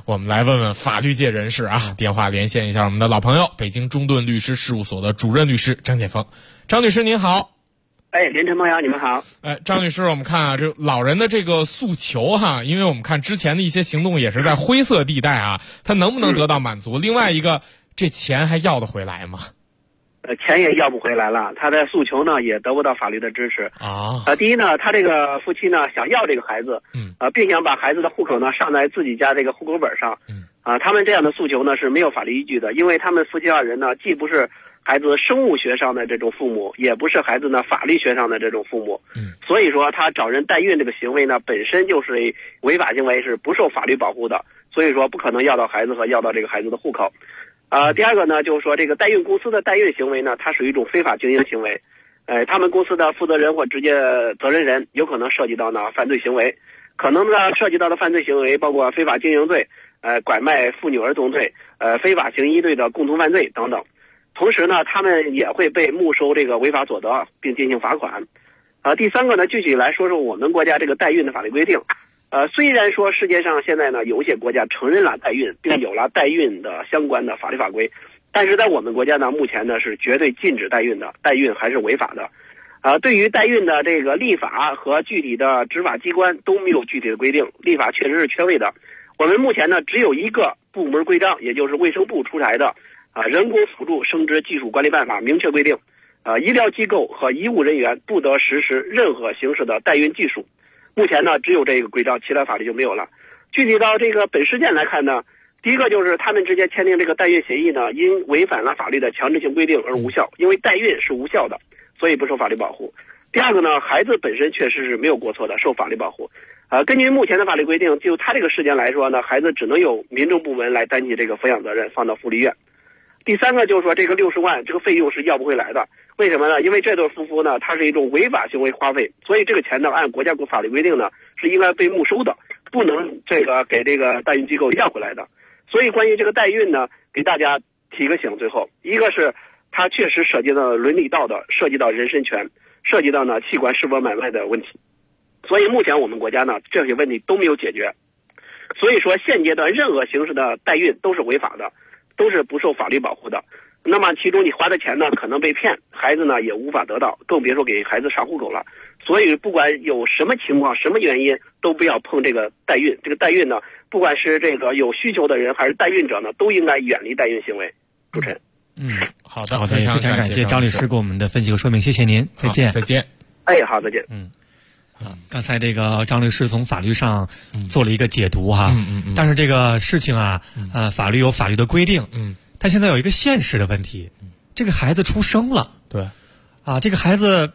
我们来问问法律界人士啊，电话连线一下我们的老朋友，北京中盾律师事务所的主任律师张建峰。张律师您好。 连晨朋友你们好。 张律师，我们看啊，这老人的这个诉求哈，因为我们看之前的一些行动也是在灰色地带啊，他能不能得到满足？另外一个，这钱还要得回来吗？ 钱也要不回来了，他的诉求呢也得不到法律的支持第一呢，他这个夫妻呢想要这个孩子，并想把孩子的户口呢上在自己家这个户口本上，他们这样的诉求呢是没有法律依据的，因为他们夫妻二人呢既不是孩子生物学上的这种父母，也不是孩子呢法律学上的这种父母，所以说他找人代孕这个行为呢本身就是违法行为，是不受法律保护的，所以说不可能要到孩子和要到这个孩子的户口。第二个呢，就是说这个代孕公司的代孕行为呢，它属于一种非法经营行为，他们公司的负责人或直接责任人有可能涉及到呢犯罪行为，可能呢涉及到的犯罪行为包括非法经营罪、拐卖妇女儿童罪、非法行医罪的共同犯罪等等。同时呢，他们也会被没收这个违法所得，并进行罚款。第三个呢，具体来说说我们国家这个代孕的法律规定。虽然说世界上现在呢有一些国家承认了代孕，并有了代孕的相关的法律法规，但是在我们国家呢，目前呢是绝对禁止代孕的，代孕还是违法的。对于代孕的这个立法和具体的执法机关都没有具体的规定，立法确实是缺位的。我们目前呢只有一个部门规章，也就是卫生部出台的人工辅助生殖技术管理办法明确规定，医疗机构和医务人员不得实施任何形式的代孕技术。目前呢只有这个规章，其他法律就没有了。具体到这个本事件来看呢，第一个就是他们之间签订这个代孕协议呢，因违反了法律的强制性规定而无效，因为代孕是无效的，所以不受法律保护。第二个呢，孩子本身确实是没有过错的，受法律保护。根据目前的法律规定，就他这个事件来说呢，孩子只能由民政部门来担起这个抚养责任，放到福利院。第三个就是说，这个60万这个费用是要不回来的，为什么呢？因为这对夫妇呢，它是一种违法行为花费，所以这个钱呢，按国家法律规定呢，是应该被没收的，不能这个给这个代孕机构要回来的。所以关于这个代孕呢，给大家提个醒，最后一个是它确实涉及到伦理道德，涉及到人身权，涉及到呢器官是否买卖的问题。所以目前我们国家呢，这些问题都没有解决。所以说现阶段任何形式的代孕都是违法的，都是不受法律保护的。那么其中你花的钱呢可能被骗，孩子呢也无法得到，更别说给孩子上户口了。所以不管有什么情况什么原因，都不要碰这个代孕。这个代孕呢，不管是这个有需求的人还是代孕者呢，都应该远离代孕行为。主持人。 好的，非常感谢张律师给我们的分析和说明，谢谢您，再见。 再见。 好，再见。 刚才这个张律师从法律上做了一个解读哈，但是这个事情啊，法律有法律的规定，但现在有一个现实的问题，这个孩子出生了， 对， 这个孩子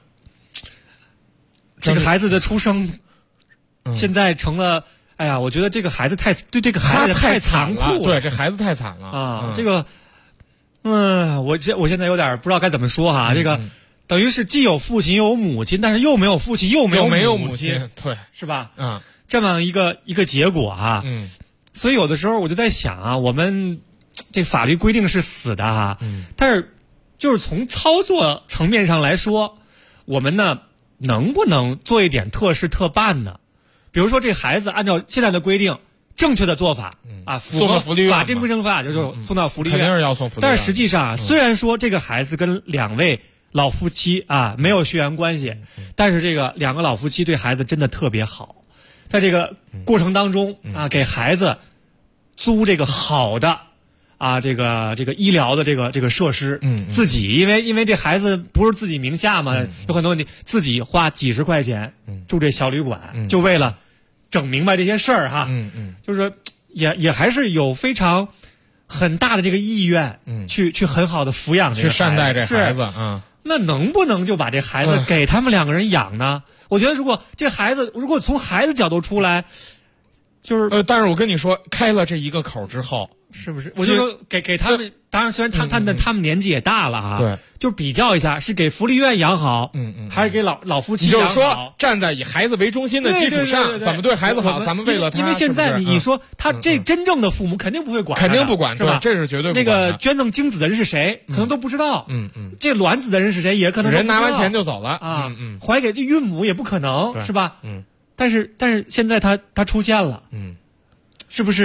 的出生，现在成了，哎呀，我觉得这个孩子对这个孩子太残酷了， 对，这孩子太惨了这个，我现在有点不知道该怎么说哈，这个。等于是既有父亲又有母亲，但是又没有父亲又没有母亲， 对， 是吧？这么一个结果啊。所以有的时候我就在想啊，我们这法律规定是死的哈，但是就是从操作层面上来说，我们呢能不能做一点特事特办呢？比如说这孩子按照现在的规定，正确的做法符合法定规定法，就是送到福利院， 肯定是要送福利院。 但是实际上虽然说这个孩子跟两位老夫妻没有血缘关系，但是这个两个老夫妻对孩子真的特别好，在这个过程当中给孩子租这个好的这个医疗的这个设施，自己因为这孩子不是自己名下嘛，有很多问题，自己花几十块钱住这小旅馆，就为了整明白这些事儿哈，就是也还是有非常很大的这个意愿，去很好的抚养这个孩子， 去善待这孩子， 那能不能就把这孩子给他们两个人养呢？我觉得如果这孩子从孩子角度出来，就是但是我跟你说，开了这一个口之后， 是不是？我就说给他们，当然虽然他们年纪也大了对， 就比较一下，是给福利院养好，还是给老夫妻养好？ 就是说，站在以孩子为中心的基础上，怎么对孩子好，咱们为了他。 因为现在你说他这真正的父母肯定不会管， 肯定不管， 是吧？ 这是绝对不管。 那个捐赠精子的人是谁，可能都不知道。这卵子的人是谁，也可能人拿完钱就走了怀给这孕母也不可能，是吧？但是现在他出现了，是不是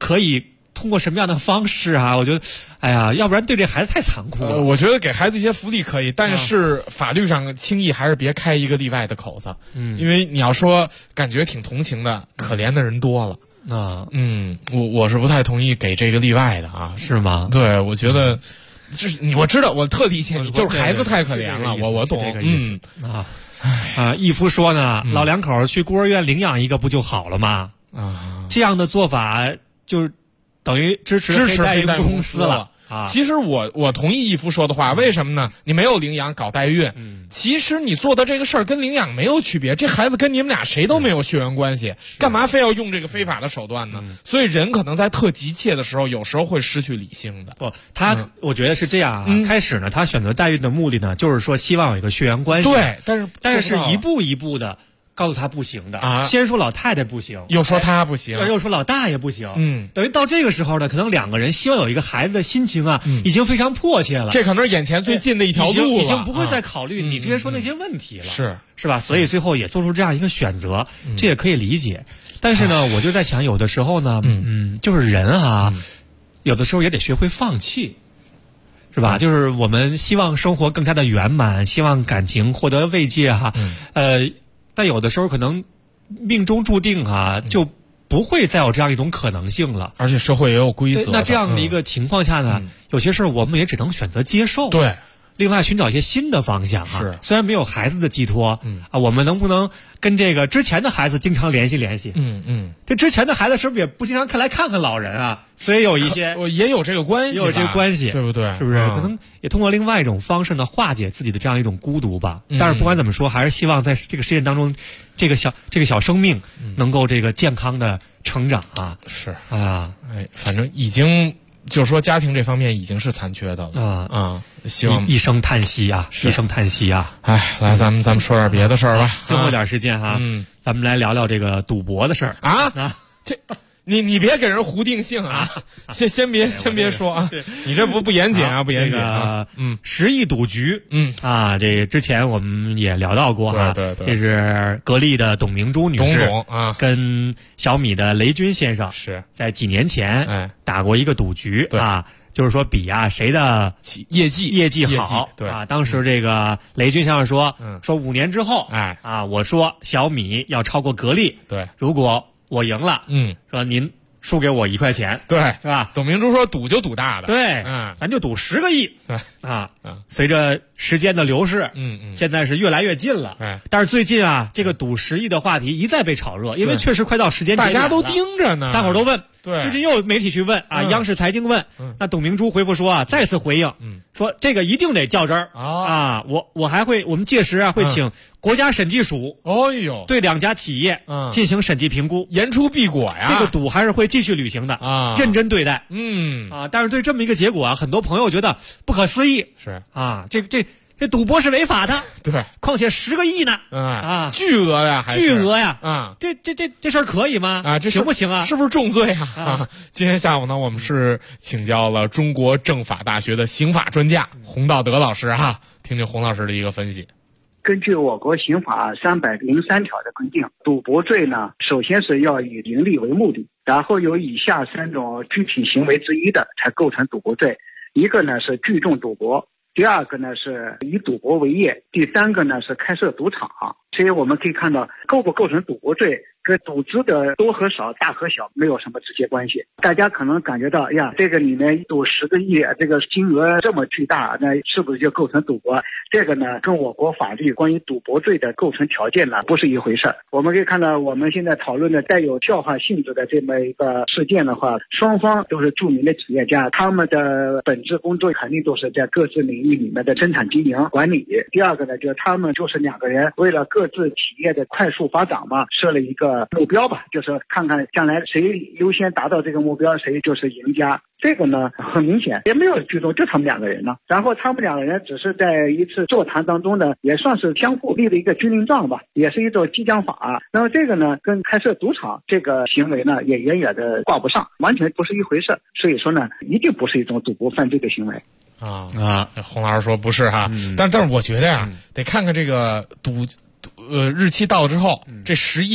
可以通过什么样的方式啊？我觉得，哎呀，要不然对这孩子太残酷了。 我觉得给孩子一些福利可以，但是法律上轻易还是别开一个例外的口子。因为你要说感觉挺同情的，可怜的人多了。我是不太同意给这个例外的啊。 是吗？ 对，我觉得就是我知道，我特理解你，就是孩子太可怜了，我懂。 义夫说呢，老两口去孤儿院领养一个不就好了吗？这样的做法就是等于支持黑代孕公司了。 其实我同意义夫说的话，为什么呢？你没有领养搞代孕，其实你做的这个事儿跟领养没有区别，这孩子跟你们俩谁都没有血缘关系，干嘛非要用这个非法的手段呢？所以人可能在特急切的时候，有时候会失去理性的。 我觉得是这样啊。开始呢，他选择代孕的目的呢，就是说希望有一个血缘关系。 对， 但是一步一步的告诉他不行的啊，先说老太太不行， 又说他不行， 又说老大爷不行，等于到这个时候呢，可能两个人希望有一个孩子的心情啊，已经非常迫切了。 这可能是眼前最近的一条路了， 已经不会再考虑你之前说那些问题了，是吧？所以最后也做出这样一个选择，这也可以理解。但是呢，我就在想，有的时候呢，就是人啊，有的时候也得学会放弃。是吧？就是我们希望生活更加的圆满，希望感情获得慰藉哈。但有的时候可能命中注定就不会再有这样一种可能性了。 而且社会也有规则。 那这样的一个情况下呢，有些事儿我们也只能选择接受。 对。 另外寻找一些新的方向是， 虽然没有孩子的寄托，我们能不能跟这个之前的孩子经常联系联系？这之前的孩子是不是也不经常来看看老人啊？所以有一些也有这个关系， 也有这个关系， 对不对？ 是不是？可能也通过另外一种方式呢，化解自己的这样一种孤独吧。但是不管怎么说，还是希望在这个事件当中，这个小生命能够这个健康的成长啊。 是啊， 反正已经。就是说，家庭这方面已经是残缺的了希望一声叹息啊，一声叹息啊！ 来，咱们说点别的事儿吧。 最后点时间哈，咱们来聊聊这个赌博的事儿啊。 这你别给人胡定性啊！先别说啊！你这不严谨啊，不严谨啊 ！10亿赌局，这之前我们也聊到过啊。 对， 这是格力的董明珠女士， 董总啊， 跟小米的雷军先生是在几年前打过一个赌局啊，就是说比谁的业绩好。 对啊，当时这个雷军先生说5年之后，我说小米要超过格力， 对， 如果我赢了，说您输给我1块钱， 对， 是吧？ 董明珠说赌就赌大的， 对，咱就赌10个亿，随着时间的流逝，现在是越来越近了，但是最近这个赌10亿的话题一再被炒热，因为确实快到时间节点了， 大家都盯着呢， 大伙儿都问， 对， 最近又有媒体去问央视财经问，那董明珠回复说再次回应，说这个一定得较真儿我们届时会请国家审计署，对2家企业进行审计评估， 言出必果呀， 这个赌还是会继续履行的认真对待，但是对这么一个结果很多朋友觉得不可思议， 是这赌博是违法的， 对， 况且10个亿呢， 巨额呀， 巨额呀，这事儿可以吗？ 这行不行啊？ 是不是重罪啊？今天下午呢，我们是请教了中国政法大学的刑法专家洪道德老师听听洪老师的一个分析。 根据我国刑法303条的规定，赌博罪呢，首先是要以盈利为目的，然后有以下3种具体行为之一的才构成赌博罪。一个呢是聚众赌博，第二个呢是以赌博为业，第三个呢是开设赌场。所以我们可以看到，构不构成赌博罪跟赌资的多和少、大和小没有什么直接关系。大家可能感觉到，这个里面赌10个亿，这个金额这么巨大，那是不是就构成赌博？这个呢，跟我国法律关于赌博罪的构成条件呢，不是一回事。我们可以看到，我们现在讨论的带有教化性质的这么一个事件的话，双方都是著名的企业家，他们的本质工作肯定都是在各自领域里面的生产经营管理。第二个呢，就是他们就是2个人为了各自企业的快速发展嘛，设了一个目标吧，就是看看将来谁优先达到这个目标，谁就是赢家。这个呢，很明显也没有聚众，就他们2个人呢。然后他们2个人只是在一次座谈当中呢，也算是相互立了一个军令状吧，也是一种激将法。那么这个呢，跟开设赌场这个行为呢，也远远的挂不上，完全不是一回事。所以说呢，一定不是一种赌博犯罪的行为。 洪老师说不是但是我觉得得看看这个日期到了之后，这10亿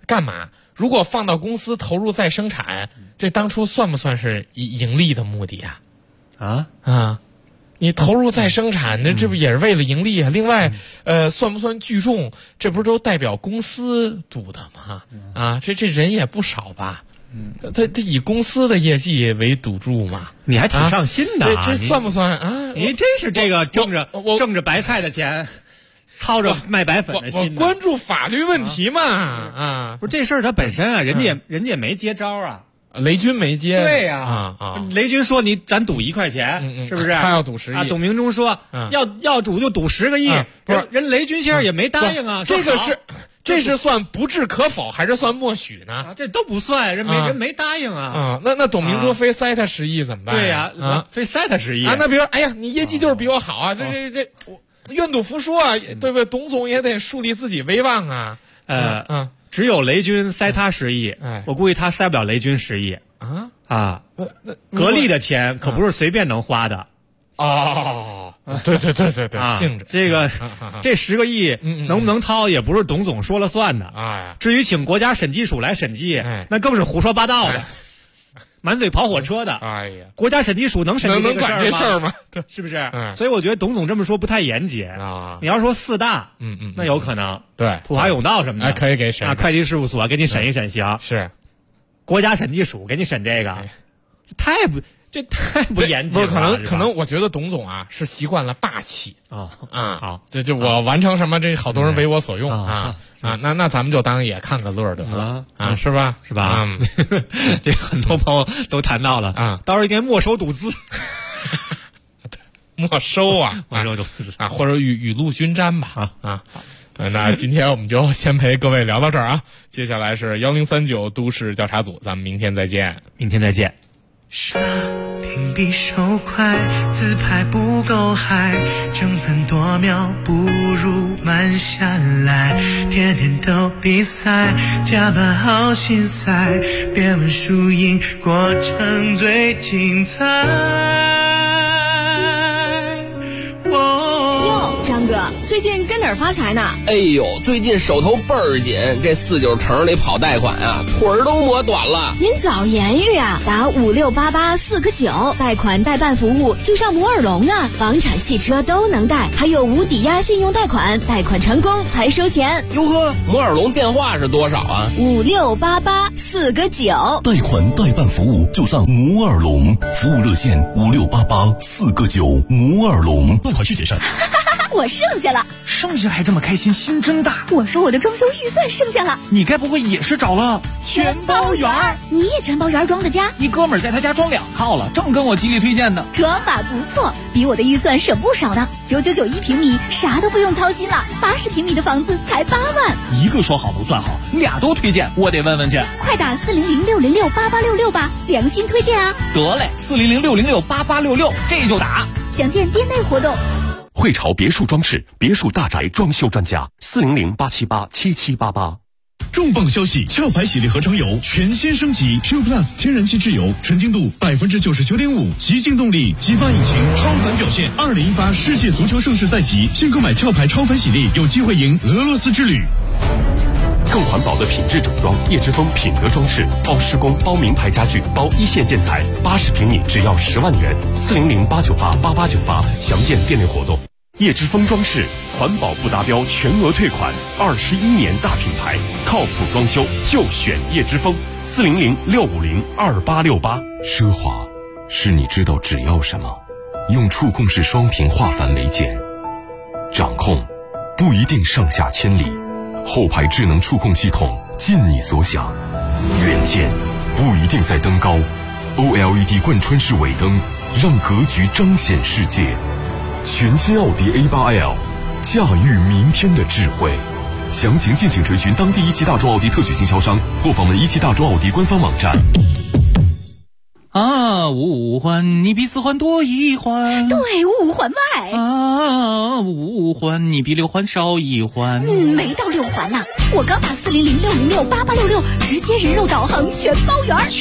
干嘛？如果放到公司投入再生产，这当初算不算是盈利的目的啊？你投入再生产，那这不也是为了盈利啊？另外，算不算聚众？这不是都代表公司赌的吗？这人也不少吧？他以公司的业绩为赌注嘛？ 你还挺上心的， 这算不算啊？ 你真是这个挣着白菜的钱，操着卖白粉的心。 我关注法律问题嘛， 不是这事儿它本身啊，人家也没接招啊。 雷军没接， 对呀，雷军说咱赌1块钱，是不是？ 他要赌10亿。 董明珠说要赌就赌10个亿，人雷军先生也没答应啊。 这是算不置可否还是算默许呢？ 这都不算，人没答应啊。 那董明珠非塞他10亿怎么办？ 对呀，非塞他10亿啊。那比如，哎呀，你业绩就是比我好啊，这我愿赌服输啊，对不对？董总也得树立自己威望啊。 只有雷军塞他10亿，我估计他塞不了雷军10亿啊！格力的钱可不是随便能花的对，性质这10个亿能不能掏，也不是董总说了算的。至于请国家审计署来审计，那更是胡说八道的，满嘴跑火车的。国家审计署能审计能管这事儿吗？ 是不是？所以我觉得董总这么说不太严谨啊。你要说4大，那有可能。 对， 普华永道什么的， 可以给审。 会计事务所给你审一审行。 是， 国家审计署给你审这个，这太不严谨了。 可能，我觉得董总是习惯了霸气好，就我完成什么，这好多人为我所用那咱们就当也看个乐得了是吧？ 是吧？这很多朋友都谈到了到时候应该没收赌资。 没收没收赌资或者雨露均沾吧那今天我们就先陪各位聊到这儿接下来是1039都市调查组，咱们明天再见。 刷屏比手快，自拍不够嗨，争分夺秒不如慢下来，天天都比赛，加班好心塞，别问输赢，过程最精彩。 张哥，最近跟哪儿发财呢？ 哎呦，最近手头倍儿紧，这49城里跑贷款腿儿都磨短了。 您早言语打5688-4个9，贷款代办服务就上摩尔龙房产、汽车都能贷，还有无抵押信用贷款，贷款成功才收钱。 哟呵，摩尔龙电话是多少 ？5688-4个9， 贷款代办服务就上摩尔龙，服务热线5688-4个9，摩尔龙，贷款需谨慎。 我剩下了， 剩下还这么开心，心真大。 我说我的装修预算剩下了， 你该不会也是找了全包园？你也全包园装的家？ 一哥们儿在他家装2套了，正跟我极力推荐的。 装法不错，比我的预算省不少呢。9991平米，啥都不用操心了。80平米的房子才8万。 一个说好不算好，2都推荐，我得问问去。 快打400-606-8866吧，良心推荐得嘞，400-606-8866，这就打。 详见店内活动。 汇潮别墅装饰，别墅大宅装修专家，400-878-7788。 重磅消息！壳牌洗涤合成油全新升级 ，Q Plus 天然气质油，纯净度99.5%，极净动力，激发引擎，超凡表现。2018世界足球盛世在即，现购买壳牌超凡洗涤，有机会赢俄罗斯之旅。 更环保的品质整装，叶之峰品德装饰，包施工，包名牌家具，包一线建材，80平米只要10万元，400-898-8898，详见店内活动。叶之峰装饰，环保不达标全额退款，21年大品牌，靠谱装修就选叶之峰，400-650-2868。 奢华是你知道只要什么，用触控式双屏化繁为简，掌控不一定上下千里，后排智能触控系统尽你所想，远见不一定在登高， OLED 贯穿式尾灯让格局彰显世界。全新奥迪 A8L， 驾驭明天的智慧。详情敬请垂询当地一汽大众奥迪特许经销商或访问一汽大众奥迪官方网站。 五环你比4环多1环， 对，5环外。 5环你比6环少1环。 没到6环呢，我刚打400-606-8866，直接人肉导航全包圆。